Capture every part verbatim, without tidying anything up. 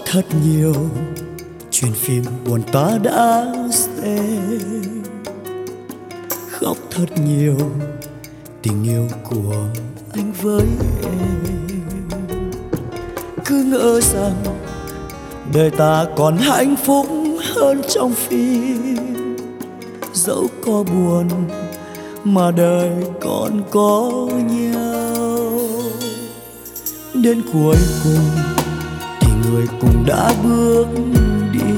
thật nhiều chuyện phim buồn ta đã xem, khóc thật nhiều tình yêu của anh với em. Cứ ngỡ rằng đời ta còn hạnh phúc hơn trong phim, dẫu có buồn mà đời còn có nhau. Đến cuối cùng thì người cùng đã bước đi,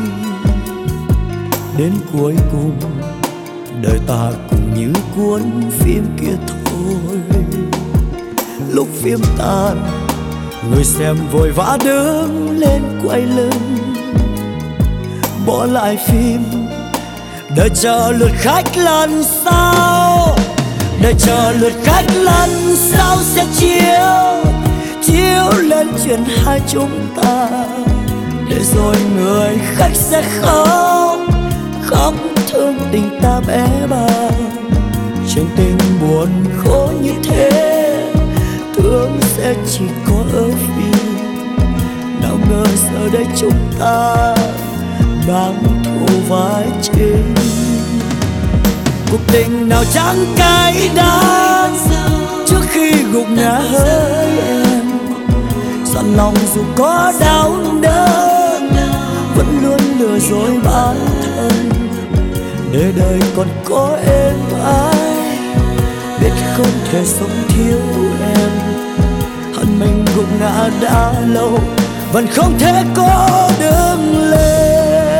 đến cuối cùng đời ta cũng như cuốn phim kia thôi. Lúc phim tàn, người xem vội vã đứng lên quay lưng, bỏ lại phim đợi chờ lượt khách lần sau, đợi chờ lượt khách lần sau sẽ chiếu chiếu lên chuyện hai chúng ta. Để rồi người khách sẽ khóc, khóc thương tình ta bé bàng. Chuyện tình buồn khổ như thế, thương sẽ chỉ có ở phim. Nào ngờ giờ đây chúng ta đang thu vai chính. Cuộc tình nào chẳng cay đắng trước khi gục ngã hỡi em. Dặn lòng dù có đau đớn, vẫn luôn lừa dối bản thân. Để đời còn có em ai, biết không thể sống thiếu em. Hận mình gục ngã đã lâu, vẫn không thể có đứng lên.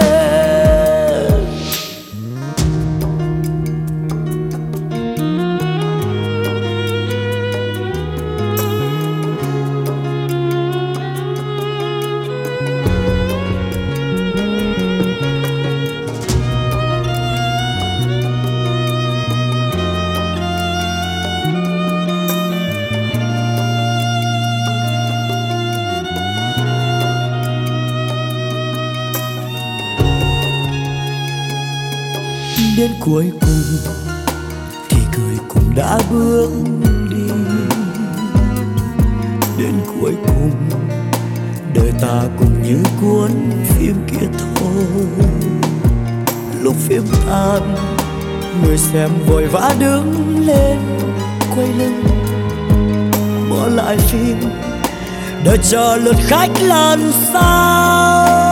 Đến cuối cùng thì người cũng đã bước đi, đến cuối cùng đời ta cũng như cuốn phim kia thôi. Lúc phim tàn, người xem vội vã đứng lên quay lưng, bỏ lại phim đợi chờ lượt khách lần sau,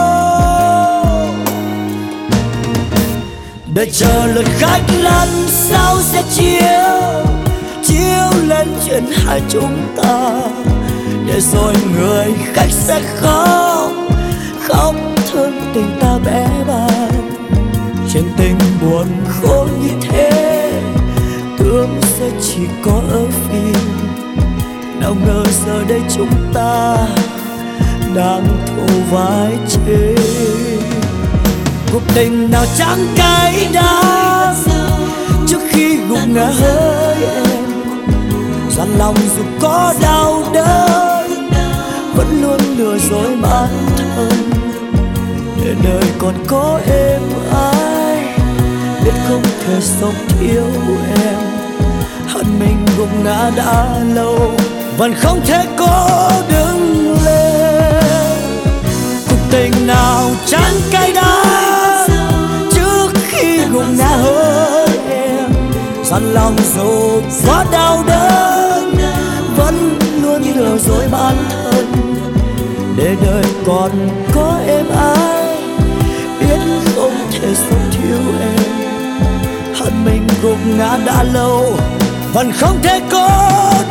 đợi chờ lượt khách lần sau sẽ chiếu chiếu lên chuyện hai chúng ta. Để rồi người khách sẽ khóc, khóc thương tình ta bé bàng. Chuyện tình buồn khổ như thế, thương sẽ chỉ có ở phim. Nào ngờ giờ đây chúng ta đang thu vai chính. Cuộc tình nào chẳng cay đắng trước khi gục ngã hỡi em. Dặn lòng dù có đau đớn, vẫn luôn lừa dối bản thân. Để đời còn có em ai, biết không thể sống thiếu em. Hận mình gục ngã đã lâu, vẫn không thể có đứng lên. Cuộc tình nào chẳng cay đắng trước khi gục ngã hỡi em. Dặn lòng dù quá đau đớn, vẫn luôn lừa dối bản thân. Để đời còn có em ai, biết không thể sống thiếu em. Hận mình gục ngã đã lâu, vẫn không thể có